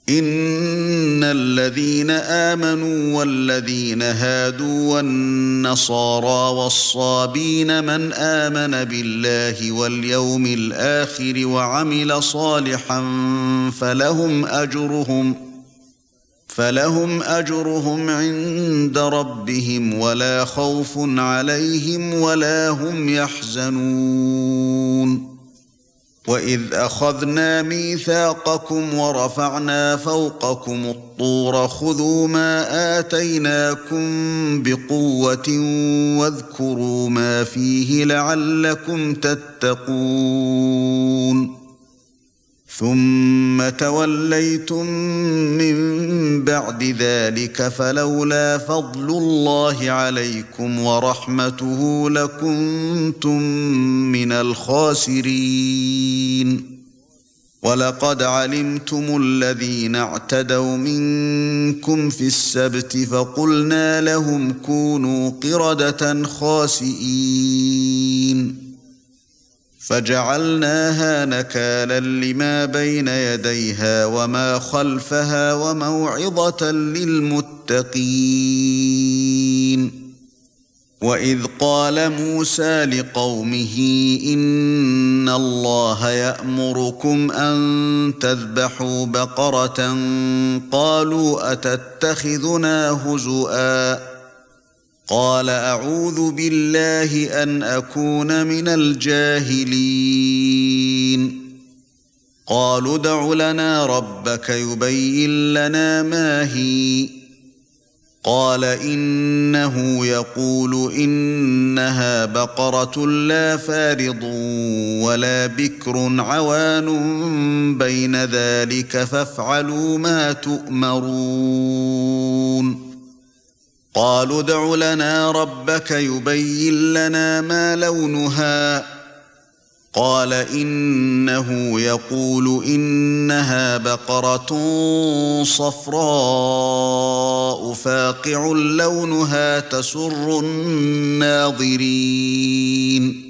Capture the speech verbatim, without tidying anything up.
إن الذين آمنوا والذين هادوا والنصارى والصابين من آمن بالله واليوم الآخر وعمل صالحا فلهم أجرهم فلهم أجرهم عند ربهم ولا خوف عليهم ولا هم يحزنون. وإذ أخذنا ميثاقكم ورفعنا فوقكم الطور خذوا ما آتيناكم بقوة واذكروا ما فيه لعلكم تتقون. ثم توليتم من بعد ذلك فلولا فضل الله عليكم ورحمته لكنتم من الخاسرين. ولقد علمتم الذين اعتدوا منكم في السبت فقلنا لهم كونوا قردة خاسئين فجعلناها نكالا لما بين يديها وما خلفها وموعظة للمتقين. وإذ قال موسى لقومه إن الله يأمركم أن تذبحوا بقرة قالوا أتتخذنا هزؤا قال أعوذ بالله أن أكون من الجاهلين. قالوا ادع لنا ربك يبين لنا ما هي قال إنه يقول إنها بقرة لا فارض ولا بكر عوان بين ذلك فافعلوا ما تؤمرون. قالوا ادع لنا ربك يبين لنا ما لونها قال إنه يقول إنها بقرة صفراء فاقع لونها تسر الناظرين.